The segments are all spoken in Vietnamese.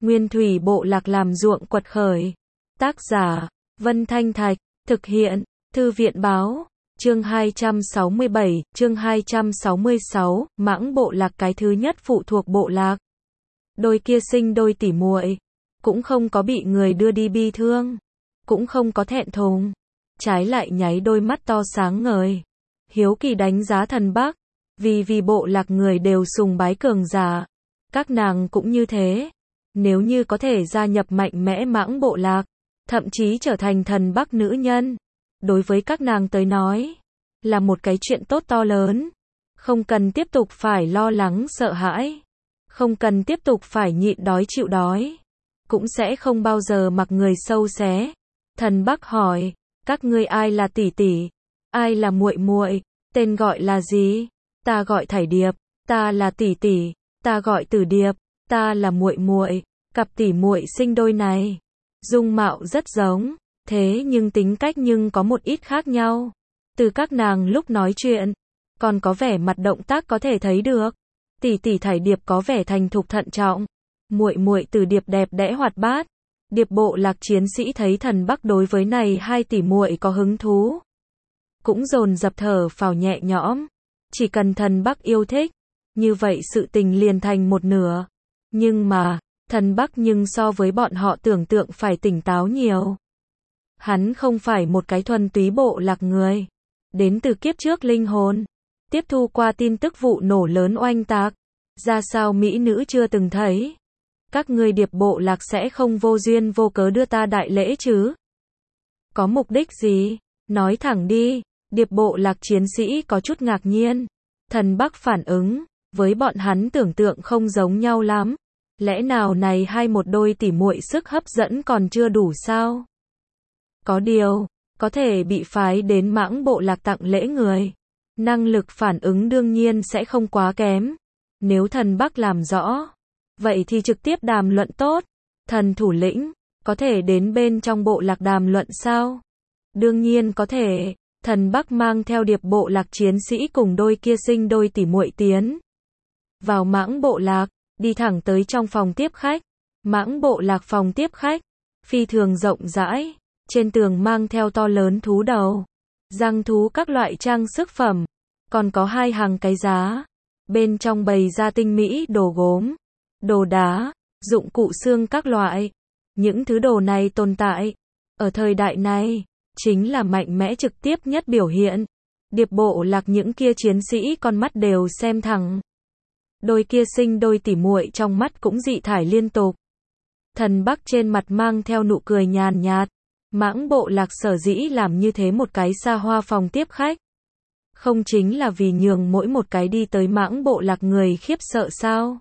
Nguyên thủy bộ lạc làm ruộng quật khởi. Tác giả, Vân Thanh Thạch, thực hiện, Thư viện báo. Chương 267, chương 266, Mãng bộ lạc cái thứ nhất phụ thuộc bộ lạc. Đôi kia sinh đôi tỉ muội, cũng không có bị người đưa đi bi thương, cũng không có thẹn thùng, trái lại nháy đôi mắt to sáng ngời, hiếu kỳ đánh giá thần Bắc, vì bộ lạc người đều sùng bái cường giả, các nàng cũng như thế, nếu như có thể gia nhập mạnh mẽ Mãng bộ lạc, thậm chí trở thành thần Bắc nữ nhân, đối với các nàng tới nói, là một cái chuyện tốt to lớn, không cần tiếp tục phải lo lắng sợ hãi, không cần tiếp tục phải nhịn đói chịu đói, cũng sẽ không bao giờ mặc người sâu xé. Thần Bắc hỏi, các ngươi ai là tỷ tỷ, ai là muội muội, tên gọi là gì? Ta gọi Thải Điệp, ta là tỷ tỷ, ta gọi Tử Điệp, ta là muội muội. Cặp tỷ muội sinh đôi này, dung mạo rất giống, thế nhưng tính cách nhưng có một ít khác nhau. Từ các nàng lúc nói chuyện, còn có vẻ mặt động tác có thể thấy được. Tỷ tỷ Thải Điệp có vẻ thành thục thận trọng, muội muội Tử Điệp đẹp đẽ hoạt bát. Điệp bộ lạc chiến sĩ thấy thần Bắc đối với này hai tỷ muội có hứng thú, cũng dồn dập thở phào nhẹ nhõm. Chỉ cần thần Bắc yêu thích, như vậy sự tình liền thành một nửa. Nhưng mà, thần Bắc nhưng so với bọn họ tưởng tượng phải tỉnh táo nhiều. Hắn không phải một cái thuần túy bộ lạc người, đến từ kiếp trước linh hồn, tiếp thu qua tin tức vụ nổ lớn oanh tạc, ra sao mỹ nữ chưa từng thấy. Các ngươi Điệp bộ lạc sẽ không vô duyên vô cớ đưa ta đại lễ chứ? Có mục đích gì? Nói thẳng đi. Điệp bộ lạc chiến sĩ có chút ngạc nhiên. Thần Bắc phản ứng, với bọn hắn tưởng tượng không giống nhau lắm. Lẽ nào này hai một đôi tỉ muội sức hấp dẫn còn chưa đủ sao? Có điều, có thể bị phái đến Mãng bộ lạc tặng lễ người, năng lực phản ứng đương nhiên sẽ không quá kém. Nếu thần Bắc làm rõ, vậy thì trực tiếp đàm luận tốt. Thần thủ lĩnh, có thể đến bên trong bộ lạc đàm luận sao? Đương nhiên có thể. Thần Bắc mang theo Điệp bộ lạc chiến sĩ cùng đôi kia sinh đôi tỉ muội tiến vào Mãng bộ lạc, đi thẳng tới trong phòng tiếp khách. Mãng bộ lạc phòng tiếp khách, phi thường rộng rãi, trên tường mang theo to lớn thú đầu, răng thú các loại trang sức phẩm, còn có hai hàng cái giá, bên trong bày ra tinh mỹ đồ gốm, đồ đá, dụng cụ xương các loại. Những thứ đồ này tồn tại ở thời đại này, chính là mạnh mẽ trực tiếp nhất biểu hiện. Điệp bộ lạc những kia chiến sĩ con mắt đều xem thẳng. Đôi kia sinh đôi tỉ muội trong mắt cũng dị thải liên tục. Thần Bắc trên mặt mang theo nụ cười nhàn nhạt. Mãng bộ lạc sở dĩ làm như thế một cái xa hoa phòng tiếp khách, không chính là vì nhường mỗi một cái đi tới Mãng bộ lạc người khiếp sợ sao?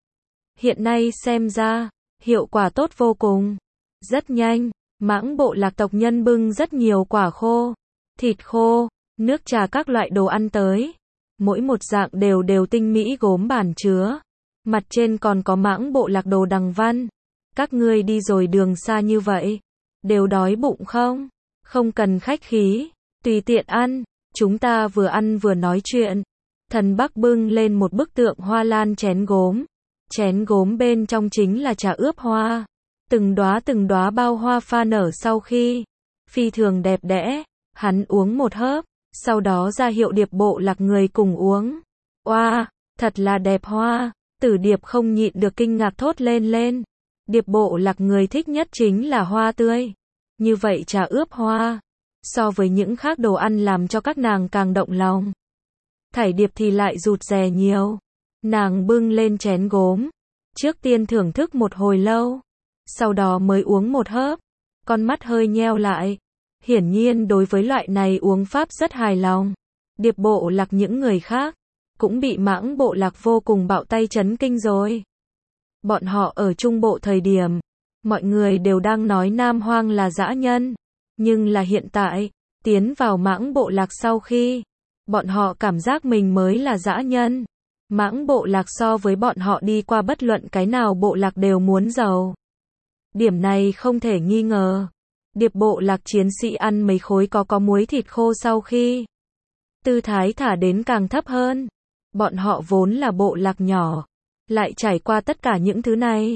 Hiện nay xem ra, hiệu quả tốt vô cùng. Rất nhanh, Mãng bộ lạc tộc nhân bưng rất nhiều quả khô, thịt khô, nước trà các loại đồ ăn tới. Mỗi một dạng đều tinh mỹ gốm bàn chứa. Mặt trên còn có Mãng bộ lạc đồ đằng văn. Các ngươi đi rồi đường xa như vậy, đều đói bụng không? Không cần khách khí, tùy tiện ăn, chúng ta vừa ăn vừa nói chuyện. Thần Bắc bưng lên một bức tượng hoa lan chén gốm. Chén gốm bên trong chính là trà ướp hoa. Từng đóa bao hoa pha nở sau khi, phi thường đẹp đẽ. Hắn uống một hớp, sau đó ra hiệu Điệp bộ lạc người cùng uống. Oa, thật là đẹp hoa. Tử Điệp không nhịn được kinh ngạc thốt lên. Điệp bộ lạc người thích nhất chính là hoa tươi. Như vậy trà ướp hoa, so với những khác đồ ăn làm cho các nàng càng động lòng. Thải Điệp thì lại rụt rè nhiều. Nàng bưng lên chén gốm, trước tiên thưởng thức một hồi lâu, sau đó mới uống một hớp, con mắt hơi nheo lại. Hiển nhiên đối với loại này uống pháp rất hài lòng. Điệp bộ lạc những người khác, cũng bị Mãng bộ lạc vô cùng bạo tay chấn kinh rồi. Bọn họ ở Trung Bộ thời điểm, mọi người đều đang nói Nam Hoang là dã nhân. Nhưng là hiện tại, tiến vào Mãng bộ lạc sau khi, bọn họ cảm giác mình mới là dã nhân. Mãng bộ lạc so với bọn họ đi qua bất luận cái nào bộ lạc đều muốn giàu. Điểm này không thể nghi ngờ. Điệp bộ lạc chiến sĩ ăn mấy khối có muối thịt khô sau khi, tư thái thả đến càng thấp hơn. Bọn họ vốn là bộ lạc nhỏ, lại trải qua tất cả những thứ này,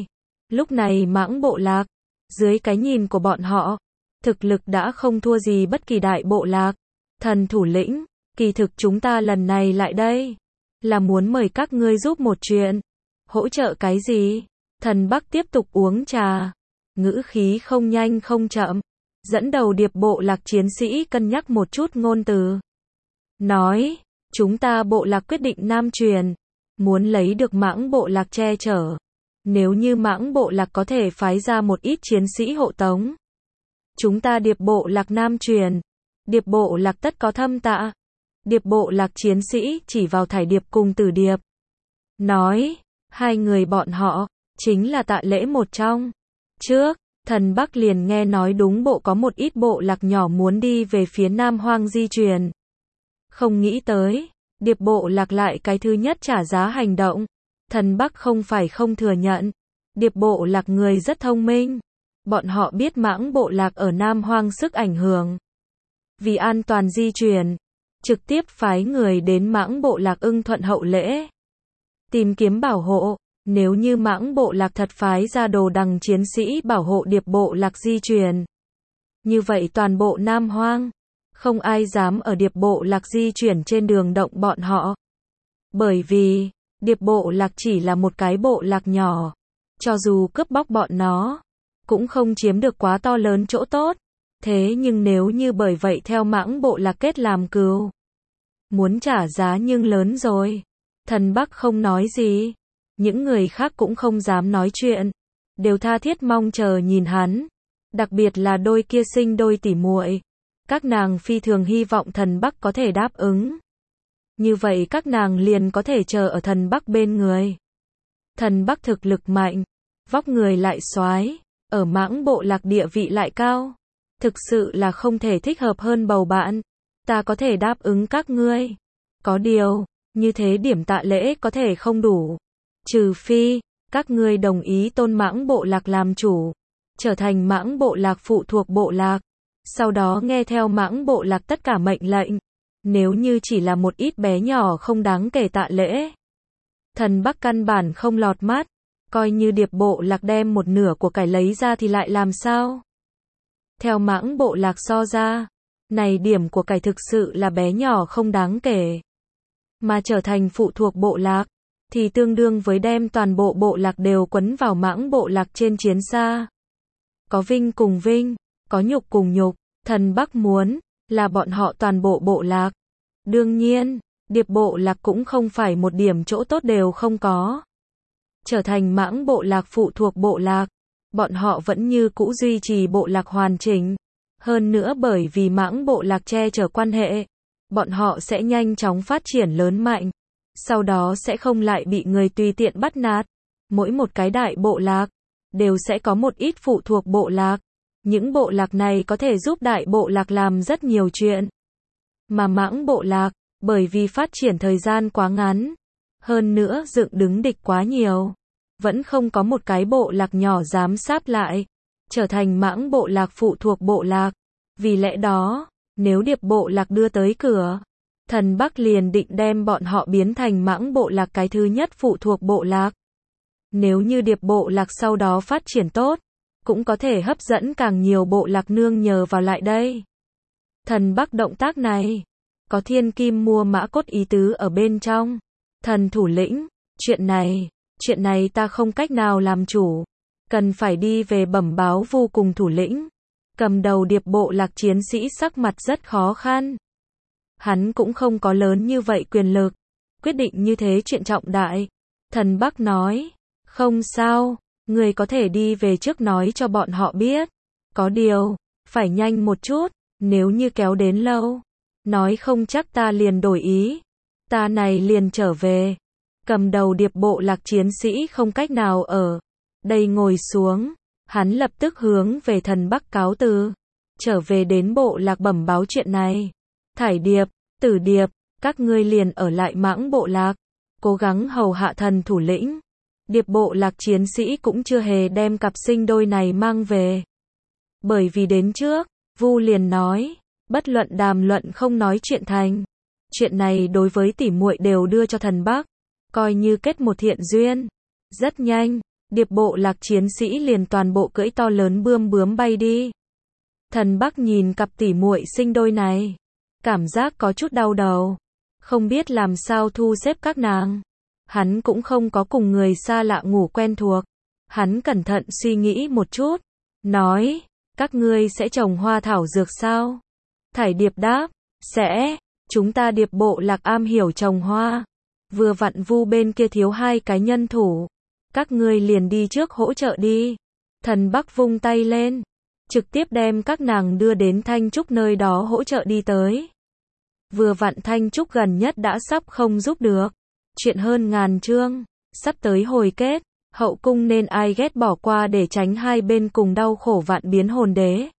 Lúc này Mãng bộ lạc, dưới cái nhìn của bọn họ, thực lực đã không thua gì bất kỳ đại bộ lạc. Thần thủ lĩnh, kỳ thực chúng ta lần này lại đây, là muốn mời các ngươi giúp một chuyện. Hỗ trợ cái gì? Thần Bắc tiếp tục uống trà, ngữ khí không nhanh không chậm, dẫn đầu điệp bộ lạc chiến sĩ cân nhắc một chút ngôn từ. Nói, chúng ta bộ lạc quyết định nam truyền, muốn lấy được Mãng bộ lạc che chở. Nếu như Mãng bộ lạc có thể phái ra một ít chiến sĩ hộ tống, chúng ta điệp bộ lạc nam truyền, điệp bộ lạc tất có thâm tạ. Điệp bộ lạc chiến sĩ chỉ vào Thải Điệp cùng Tử Điệp. Nói, hai người bọn họ, chính là Tạ Lễ một trong. Trước, Thần Bắc liền nghe nói đúng bộ có một ít bộ lạc nhỏ muốn đi về phía Nam Hoang di truyền. Không nghĩ tới, điệp bộ lạc lại cái thứ nhất trả giá hành động. Thần Bắc không phải không thừa nhận. Điệp bộ lạc người rất thông minh. Bọn họ biết Mãng bộ lạc ở Nam Hoang sức ảnh hưởng. Vì an toàn di truyền, trực tiếp phái người đến Mãng bộ lạc ưng thuận hậu lễ. Tìm kiếm bảo hộ, nếu như Mãng bộ lạc thật phái ra đồ đằng chiến sĩ bảo hộ điệp bộ lạc di truyền. Như vậy toàn bộ Nam Hoang, không ai dám ở điệp bộ lạc di chuyển trên đường động bọn họ. Bởi vì, điệp bộ lạc chỉ là một cái bộ lạc nhỏ. Cho dù cướp bóc bọn nó, cũng không chiếm được quá to lớn chỗ tốt. Thế nhưng nếu như bởi vậy theo Mãng bộ lạc kết làm cừu, muốn trả giá nhưng lớn rồi. Thần Bắc không nói gì. Những người khác cũng không dám nói chuyện. Đều tha thiết mong chờ nhìn hắn. Đặc biệt là đôi kia sinh đôi tỉ muội. Các nàng phi thường hy vọng Thần Bắc có thể đáp ứng. Như vậy các nàng liền có thể chờ ở Thần Bắc bên người. Thần Bắc thực lực mạnh, vóc người lại soái, ở Mãng bộ lạc địa vị lại cao. Thực sự là không thể thích hợp hơn bầu bạn. Ta có thể đáp ứng các ngươi. Có điều, như thế điểm Tạ Lễ có thể không đủ. Trừ phi, các ngươi đồng ý tôn Mãng bộ lạc làm chủ. Trở thành Mãng bộ lạc phụ thuộc bộ lạc. Sau đó nghe theo Mãng bộ lạc tất cả mệnh lệnh. Nếu như chỉ là một ít bé nhỏ không đáng kể Tạ Lễ. Thần Bắc căn bản không lọt mắt. Coi như điệp bộ lạc đem một nửa của cải lấy ra thì lại làm sao? Theo Mãng bộ lạc so ra, này điểm của cải thực sự là bé nhỏ không đáng kể. Mà trở thành phụ thuộc bộ lạc, thì tương đương với đem toàn bộ bộ lạc đều quấn vào Mãng bộ lạc trên chiến xa. Có vinh cùng vinh, có nhục cùng nhục, Thần Bắc muốn, là bọn họ toàn bộ bộ lạc. Đương nhiên, điệp bộ lạc cũng không phải một điểm chỗ tốt đều không có. Trở thành Mãng bộ lạc phụ thuộc bộ lạc, bọn họ vẫn như cũ duy trì bộ lạc hoàn chỉnh. Hơn nữa bởi vì Mãng bộ lạc che chở quan hệ, bọn họ sẽ nhanh chóng phát triển lớn mạnh. Sau đó sẽ không lại bị người tùy tiện bắt nạt. Mỗi một cái đại bộ lạc, đều sẽ có một ít phụ thuộc bộ lạc. Những bộ lạc này có thể giúp đại bộ lạc làm rất nhiều chuyện. Mà Mãng bộ lạc, bởi vì phát triển thời gian quá ngắn, hơn nữa dựng đứng địch quá nhiều, vẫn không có một cái bộ lạc nhỏ dám sáp lại, trở thành Mãng bộ lạc phụ thuộc bộ lạc. Vì lẽ đó, nếu điệp bộ lạc đưa tới cửa, Thần Bắc liền định đem bọn họ biến thành Mãng bộ lạc cái thứ nhất phụ thuộc bộ lạc. Nếu như điệp bộ lạc sau đó phát triển tốt, cũng có thể hấp dẫn càng nhiều bộ lạc nương nhờ vào lại đây. Thần Bắc động tác này, có thiên kim mua mã cốt ý tứ ở bên trong. Thần thủ lĩnh, chuyện này ta không cách nào làm chủ. Cần phải đi về bẩm báo vô cùng thủ lĩnh. Cầm đầu điệp bộ lạc chiến sĩ sắc mặt rất khó khăn. Hắn cũng không có lớn như vậy quyền lực. Quyết định như thế chuyện trọng đại. Thần Bắc nói, không sao, người có thể đi về trước nói cho bọn họ biết. Có điều, phải nhanh một chút, nếu như kéo đến lâu, nói không chắc ta liền đổi ý. Ta này liền trở về. Cầm đầu điệp bộ lạc chiến sĩ không cách nào ở đây ngồi xuống. Hắn lập tức hướng về Thần Bắc cáo từ. Trở về đến bộ lạc bẩm báo chuyện này. Thải Điệp, Tử Điệp, các ngươi liền ở lại Mãng bộ lạc. Cố gắng hầu hạ thần thủ lĩnh. Điệp bộ lạc chiến sĩ cũng chưa hề đem cặp sinh đôi này mang về. Bởi vì đến trước, Vu liền nói, bất luận đàm luận không nói chuyện thành. Chuyện này đối với tỷ muội đều đưa cho Thần Bắc, coi như kết một thiện duyên. Rất nhanh, Điệp bộ lạc chiến sĩ liền toàn bộ cưỡi to lớn bươm bướm bay đi. Thần Bắc nhìn cặp tỉ muội sinh đôi này, cảm giác có chút đau đầu, không biết làm sao thu xếp các nàng. Hắn cũng không có cùng người xa lạ ngủ quen thuộc. Hắn cẩn thận suy nghĩ một chút, nói, các ngươi sẽ trồng hoa thảo dược sao? Thải Điệp đáp, sẽ, chúng ta Điệp bộ lạc am hiểu trồng hoa. Vừa vặn Vu bên kia thiếu 2 cái nhân thủ, các ngươi liền đi trước hỗ trợ đi. Thần Bắc vung tay lên, trực tiếp đem các nàng đưa đến Thanh Trúc nơi đó hỗ trợ đi tới. Vừa vặn Thanh Trúc gần nhất đã sắp không giúp được. Chuyện hơn ngàn chương, sắp tới hồi kết, hậu cung nên ai ghét bỏ qua để tránh hai bên cùng đau khổ vạn biến hồn đế.